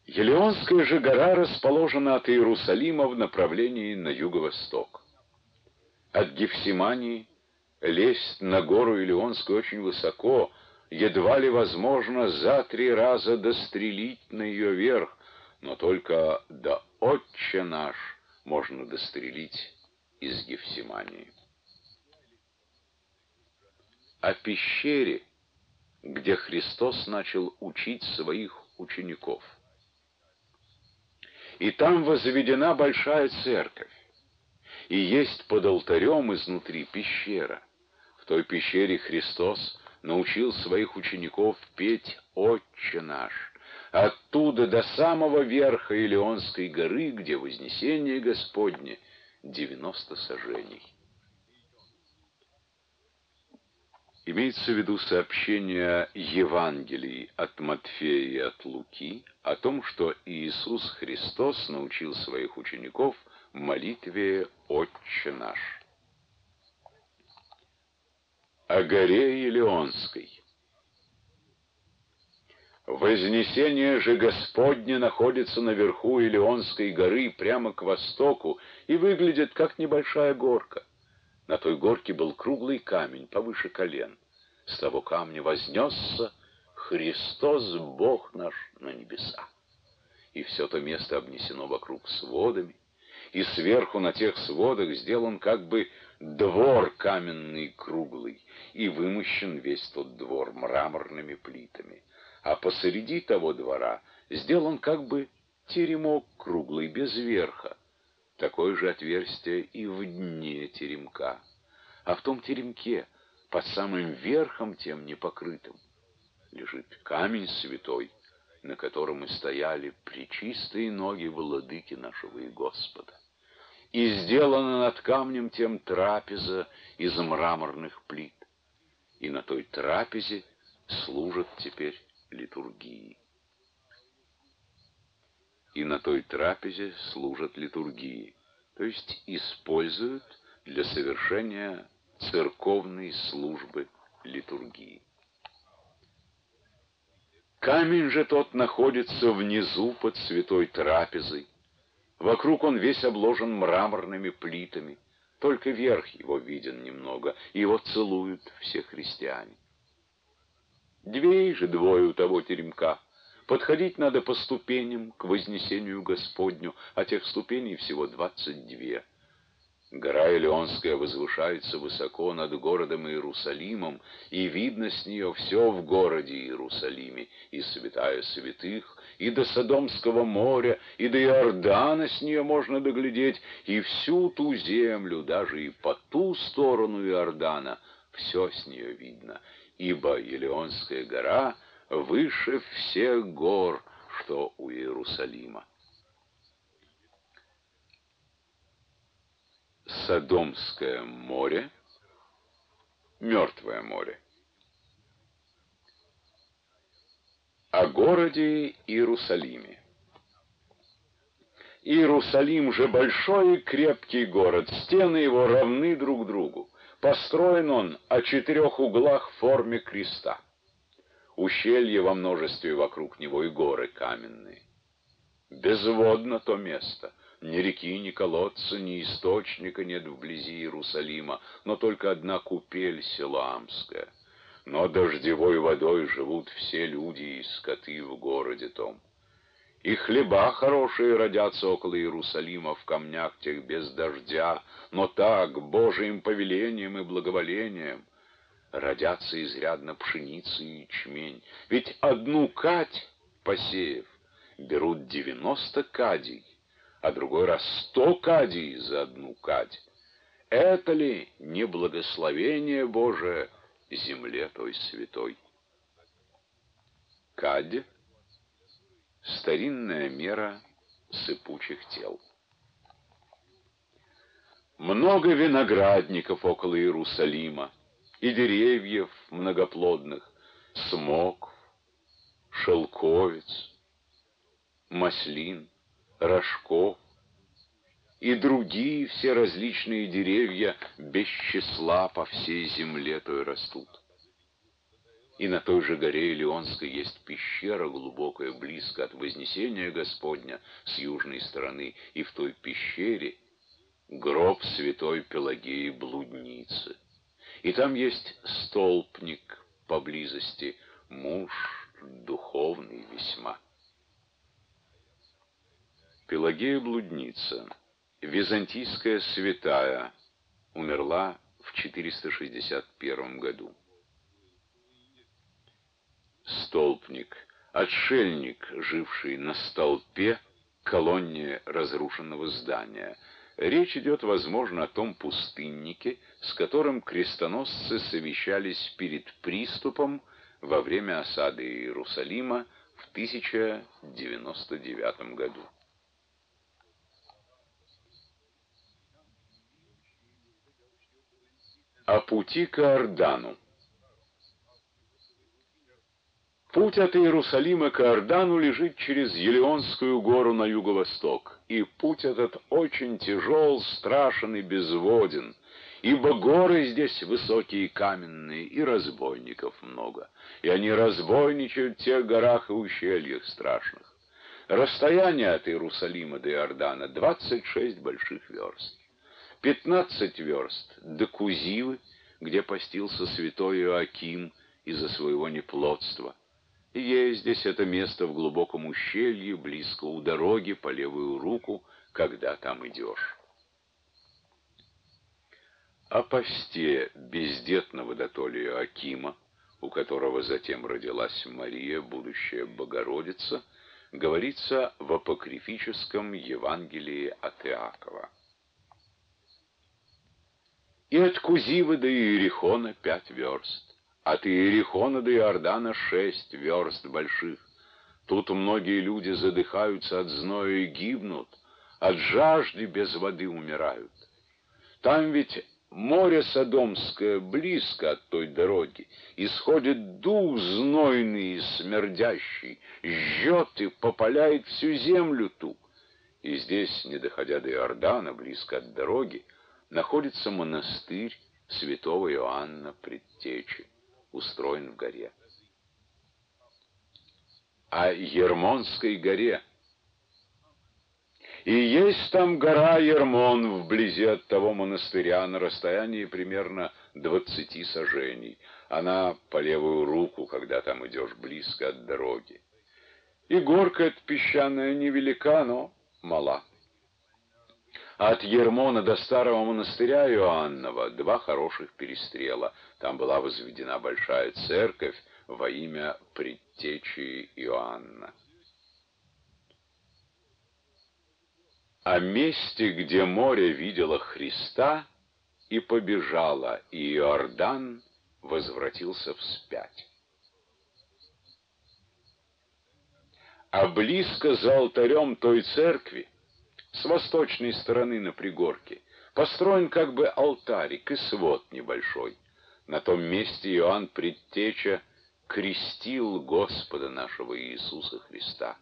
Елеонская же гора расположена от Иерусалима в направлении на юго-восток. От Гефсимании лезть на гору Елеонскую очень высоко, едва ли возможно за 3 раза дострелить на ее верх, но только до Отче наш можно дострелить из Гефсимании. О пещере, где Христос начал учить своих учеников. И там возведена большая церковь, и есть под алтарем изнутри пещера. В той пещере Христос научил своих учеников петь «Отче наш». Оттуда до самого верха Илионской горы, где вознесение Господне, 90 саженей. Имеется в виду сообщение Евангелий от Матфея и от Луки о том, что Иисус Христос научил своих учеников молитве «Отче наш». О горе Елеонской. Вознесение же Господне находится наверху Елеонской горы прямо к востоку и выглядит как небольшая горка. На той горке был круглый камень повыше колен. С того камня вознесся Христос, Бог наш, на небеса. И все то место обнесено вокруг сводами, и сверху на тех сводах сделан как бы двор каменный круглый, и вымощен весь тот двор мраморными плитами. А посреди того двора сделан как бы теремок круглый, без верха. Такое же отверстие и в дне теремка. А в том теремке, под самым верхом тем непокрытым, лежит камень святой, на котором и стояли пречистые ноги владыки нашего и Господа. И сделана над камнем тем трапеза из мраморных плит. И на той трапезе служат теперь литургии. И на той трапезе служат литургии, то есть используют для совершения церковной службы литургии. Камень же тот находится внизу под святой трапезой. Вокруг он весь обложен мраморными плитами, только верх его виден немного, и его целуют все христиане. Дверей же двое у того теремка. Подходить надо по ступеням к вознесению Господню, а тех ступеней всего 22. Гора Илионская возвышается высоко над городом Иерусалимом, и видно с нее все в городе Иерусалиме, и святая святых, и до Содомского моря, и до Иордана с нее можно доглядеть, и всю ту землю, даже и по ту сторону Иордана, все с нее видно, ибо Илионская гора выше всех гор, что у Иерусалима. Содомское море, Мертвое море. О городе Иерусалиме. Иерусалим же большой и крепкий город, стены его равны друг другу. Построен он о 4 углах в форме креста. Ущелья во множестве вокруг него и горы каменные. Безводно то место. Ни реки, ни колодца, ни источника нет вблизи Иерусалима, но только одна купель Силаамская. Но дождевой водой живут все люди и скоты в городе том. И хлеба хорошие родятся около Иерусалима в камнях тех без дождя, но так, Божиим повелением и благоволением, родятся изрядно пшеницы и ячмень. Ведь одну кадь, посеяв, берут 90 кадий, а другой раз 100 кадий за одну кадь. Это ли не благословение Божие земле той святой? Кадь — старинная мера сыпучих тел. Много виноградников около Иерусалима и деревьев многоплодных, смокв, шелковиц, маслин, рожков и другие все различные деревья без числа по всей земле той растут. И на той же горе Илионской есть пещера глубокая, близко от Вознесения Господня с южной стороны, и в той пещере гроб святой Пелагеи блудницы. И там есть столпник поблизости, муж духовный весьма. Пелагея блудница, византийская святая, умерла в 461 году. Столпник, отшельник, живший на столпе, колонне разрушенного здания. Речь идет, возможно, о том пустыннике, с которым крестоносцы совещались перед приступом во время осады Иерусалима в 1099 году. О пути к Иордану. Путь от Иерусалима к Иордану лежит через Елеонскую гору на юго-восток, и путь этот очень тяжел, страшен и безводен, ибо горы здесь высокие каменные, и разбойников много, и они разбойничают в тех горах и ущельях страшных. Расстояние от Иерусалима до Иордана 26 больших верст, 15 верст до Кузивы, где постился святой Иоаким из-за своего неплодства. И есть здесь это место в глубоком ущелье, близко у дороги, по левую руку, когда там идешь. О посте бездетного дотоле Иоакима, у которого затем родилась Мария, будущая Богородица, говорится в апокрифическом Евангелии от Иакова. И от Кузивы до Иерихона 5 верст. От Иерихона до Иордана 6 верст больших. Тут многие люди задыхаются от зноя и гибнут, от жажды без воды умирают. Там ведь море Содомское близко от той дороги, исходит дух знойный и смердящий, жжет и попаляет всю землю ту. И здесь, не доходя до Иордана, близко от дороги, находится монастырь святого Иоанна Предтечи, устроен в горе. О Ермонской горе. И есть там гора Ермон вблизи от того монастыря на расстоянии примерно 20 саженей. Она по левую руку, когда там идешь близко от дороги. И горка эта песчаная невелика, но мала. От Ермона до старого монастыря Иоаннова 2 хороших перестрела. Там была возведена большая церковь во имя Предтечи Иоанна. О месте, где море видело Христа и побежало, и Иордан возвратился вспять. А близко за алтарем той церкви, с восточной стороны на пригорке, построен как бы алтарик и свод небольшой. На том месте Иоанн Предтеча крестил Господа нашего Иисуса Христа.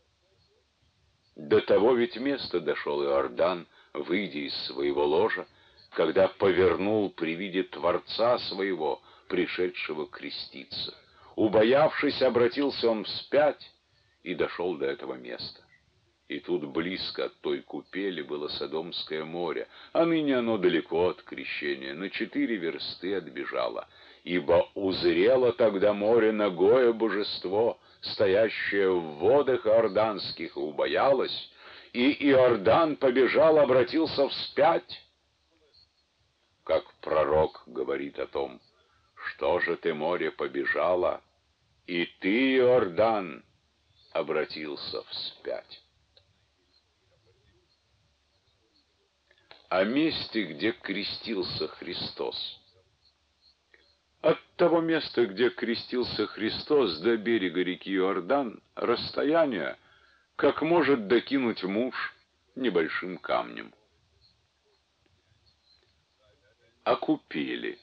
До того ведь места дошел Иордан, выйдя из своего ложа, когда повернул при виде Творца своего, пришедшего креститься. Убоявшись, обратился он вспять и дошел до этого места. И тут близко от той купели было Содомское море, а ныне оно далеко от крещения, на 4 версты отбежало, ибо узрело тогда море нагое божество, стоящее в водах иорданских, и убоялось, и Иордан побежал, обратился вспять. Как пророк говорит о том, что же ты, море, побежала, и ты, Иордан, обратился вспять. О месте, где крестился Христос. От того места, где крестился Христос, до берега реки Иордан, расстояние, как может докинуть муж небольшим камнем. О купели.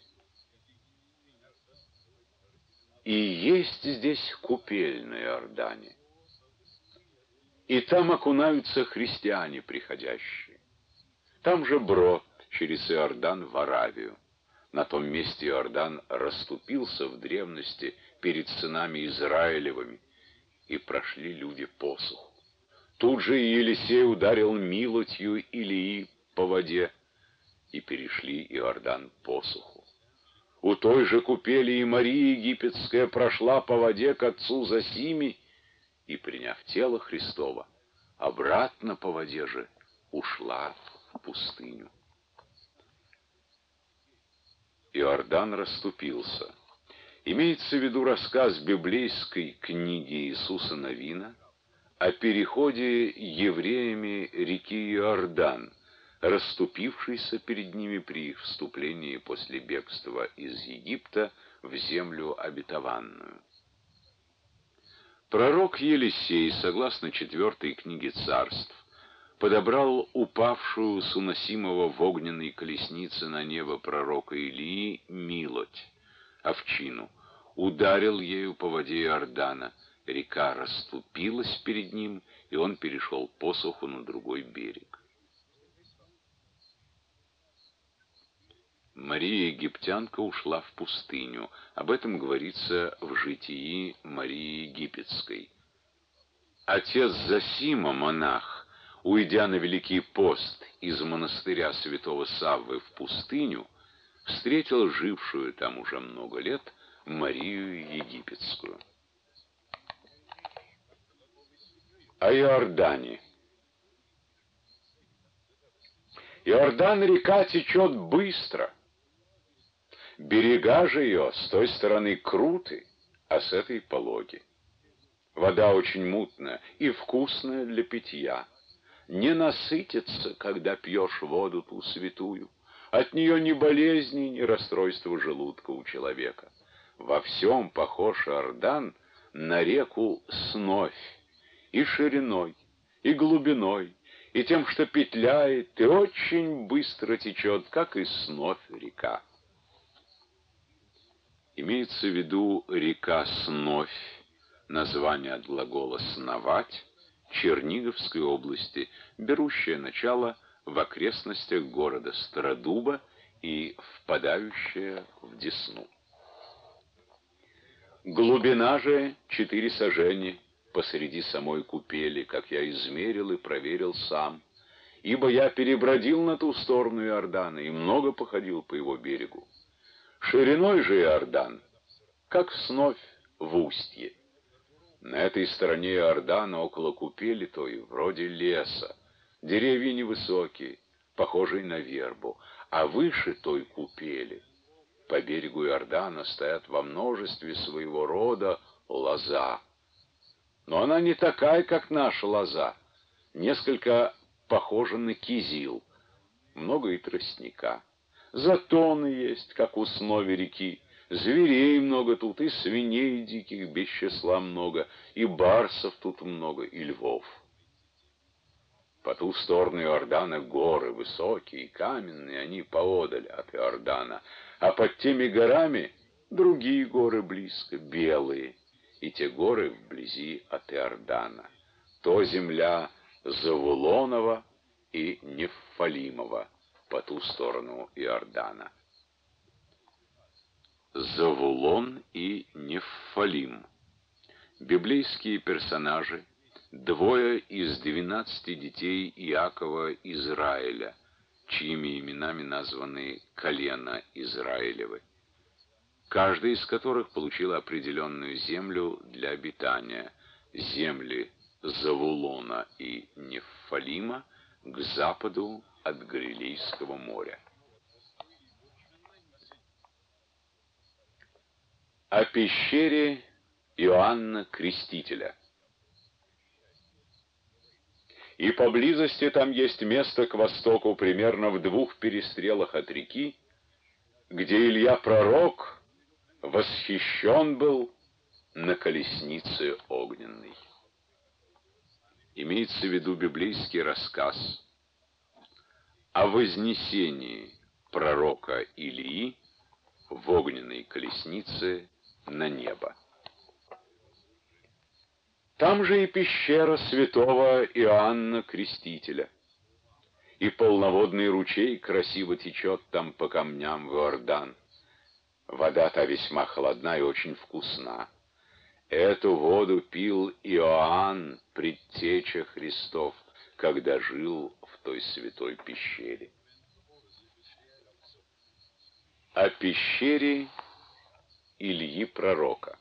И есть здесь купель на Иордане. И там окунаются христиане приходящие. Там же брод через Иордан в Аравию. На том месте Иордан расступился в древности перед сынами Израилевыми, и прошли люди посуху. Тут же и Елисей ударил милотью Илии по воде, и перешли Иордан посуху. У той же купели и Мария Египетская прошла по воде к отцу Зосими, и, приняв тело Христово, обратно по воде же ушла в пустыню. Иордан расступился. Имеется в виду рассказ библейской книги Иисуса Навина о переходе евреями реки Иордан, расступившейся перед ними при их вступлении после бегства из Египта в землю обетованную. Пророк Елисей, согласно 4 книге Царств, подобрал упавшую с уносимого в огненной колеснице на небо пророка Илии милоть, овчину, ударил ею по воде Иордана, река расступилась перед ним, и он перешел посуху на другой берег. Мария Египтянка ушла в пустыню. Об этом говорится в житии Марии Египетской. Отец Зосима, монах, уйдя на Великий пост из монастыря святого Саввы в пустыню, встретил жившую там уже много лет Марию Египетскую. О Иордане. Иордан река течет быстро. Берега же ее с той стороны круты, а с этой пологи. Вода очень мутная и вкусная для питья. Не насытится, когда пьешь воду ту святую. От нее ни болезни, ни расстройства желудка у человека. Во всем похож Иордан на реку Сновь, и шириной, и глубиной, и тем, что петляет, и очень быстро течет, как и Сновь река. Имеется в виду река Сновь, название от глагола «сновать», Черниговской области, берущая начало в окрестностях города Стародуба и впадающая в Десну. Глубина же 4 сажени посреди самой купели, как я измерил и проверил сам, ибо я перебродил на ту сторону Иордана и много походил по его берегу. Шириной же Иордан, как Сновь в устье. На этой стороне Иордана, около купели той, вроде леса, деревья невысокие, похожие на вербу, а выше той купели, по берегу Иордана, стоят во множестве своего рода лоза. Но она не такая, как наша лоза, несколько похожа на кизил, много и тростника. Затоны есть, как у Снови реки, зверей много тут, и свиней диких без числа много, и барсов тут много, и львов. По ту сторону Иордана горы высокие, каменные, они поодаль от Иордана, а под теми горами другие горы близко, белые, и те горы вблизи от Иордана. То земля Завулонова и Неффалимова по ту сторону Иордана. Завулон и Неффалим. Библейские персонажи, 2 из 12 детей Иакова Израиля, чьими именами названы колена Израилевы, каждый из которых получил определенную землю для обитания, земли Завулона и Неффалима к западу от Галилейского моря. О пещере Иоанна Крестителя. И поблизости там есть место к востоку, примерно в 2 перестрелах от реки, где Илья пророк восхищен был на колеснице огненной. Имеется в виду библейский рассказ о вознесении пророка Илии в огненной колеснице на небо. Там же и пещера святого Иоанна Крестителя, и полноводный ручей красиво течет там по камням в Иордан. Вода та весьма холодна и очень вкусна. Эту воду пил Иоанн, предтеча Христов, когда жил в той святой пещере. О пещере Ильи Пророка.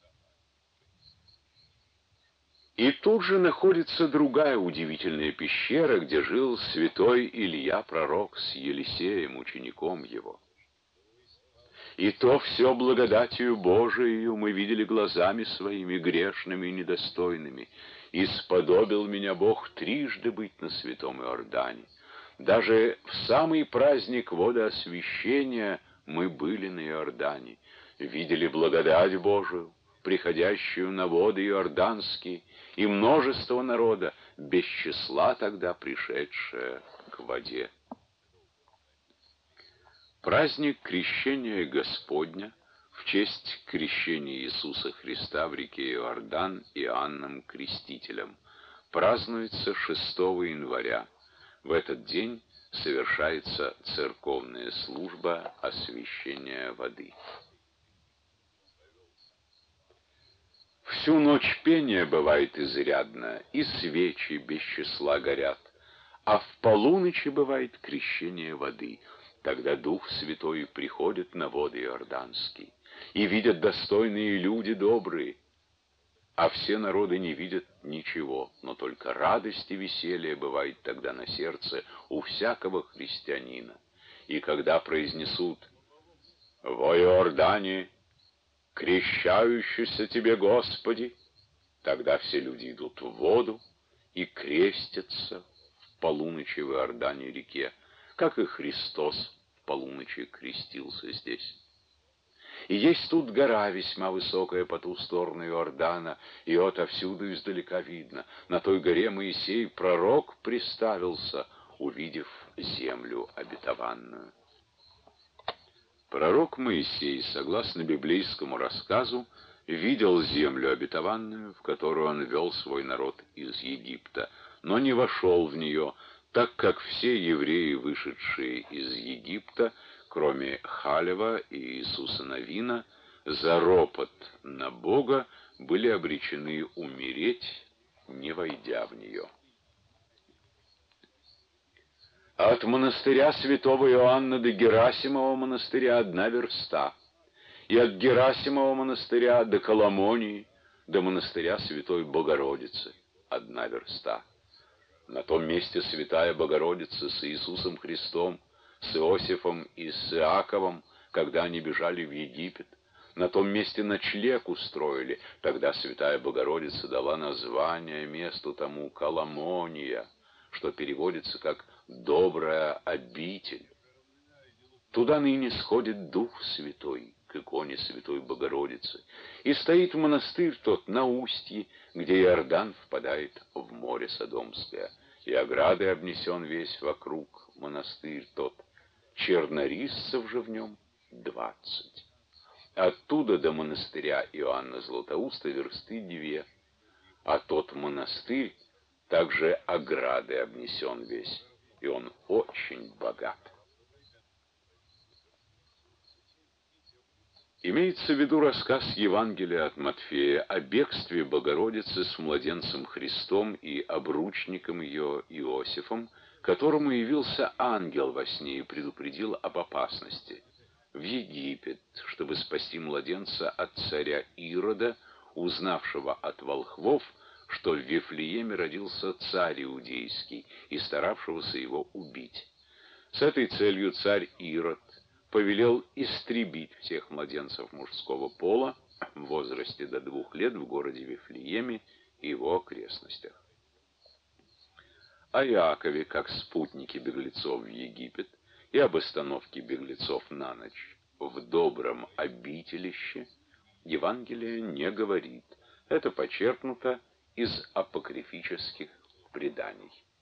И тут же находится другая удивительная пещера, где жил святой Илья Пророк с Елисеем, учеником его. И то все благодатью Божией мы видели глазами своими, грешными и недостойными. И сподобил меня Бог трижды быть на святом Иордане. Даже в самый праздник водоосвящения мы были на Иордане, видели благодать Божию, приходящую на воды иорданские, и множество народа, без числа тогда пришедшее к воде. Праздник Крещения Господня в честь крещения Иисуса Христа в реке Иордан Иоанном Крестителем празднуется 6 января. В этот день совершается церковная служба освящения воды. Всю ночь пение бывает изрядно, и свечи без числа горят, а в полуночи бывает крещение воды. Тогда Дух Святой приходит на воды иорданские, и видят достойные люди добрые, а все народы не видят ничего, но только радость и веселье бывает тогда на сердце у всякого христианина. И когда произнесут «Во Иордане, крещающийся тебе Господи», тогда все люди идут в воду и крестятся в полуночи в Иордане реке, как и Христос в полуночи крестился здесь. И есть тут гора весьма высокая по ту сторону Иордана, и отовсюду издалека видно. На той горе Моисей, пророк, приставился, увидев землю обетованную. Пророк Моисей, согласно библейскому рассказу, видел землю обетованную, в которую он вел свой народ из Египта, но не вошел в нее, так как все евреи, вышедшие из Египта, кроме Халева и Иисуса Навина, за ропот на Бога были обречены умереть, не войдя в нее. От монастыря святого Иоанна до Герасимова монастыря 1 верста, и от Герасимова монастыря до Коломонии, до монастыря Святой Богородицы 1 верста. На том месте Святая Богородица с Иисусом Христом, с Иосифом и с Иаковом, когда они бежали в Египет, на том месте ночлег устроили. Тогда Святая Богородица дала название месту тому Коломония, что переводится как «добрая обитель». Туда ныне сходит Дух Святой, к иконе Святой Богородицы, и стоит монастырь тот на устье, где Иордан впадает в море Содомское, и оградой обнесен весь вокруг монастырь тот, чернорисцев же в нем 20. Оттуда до монастыря Иоанна Златоуста версты 2, а тот монастырь также оградой обнесен весь, и он очень богат. Имеется в виду рассказ Евангелия от Матфея о бегстве Богородицы с младенцем Христом и обручником ее Иосифом, которому явился ангел во сне и предупредил об опасности в Египет, чтобы спасти младенца от царя Ирода, узнавшего от волхвов, что в Вифлееме родился царь иудейский, и старавшегося его убить. С этой целью царь Ирод повелел истребить всех младенцев мужского пола в возрасте до 2 лет в городе Вифлееме и его окрестностях. О Иакове, как спутнике беглецов в Египет, и об остановке беглецов на ночь в добром обителище Евангелие не говорит. Это почерпнуто из апокрифических преданий.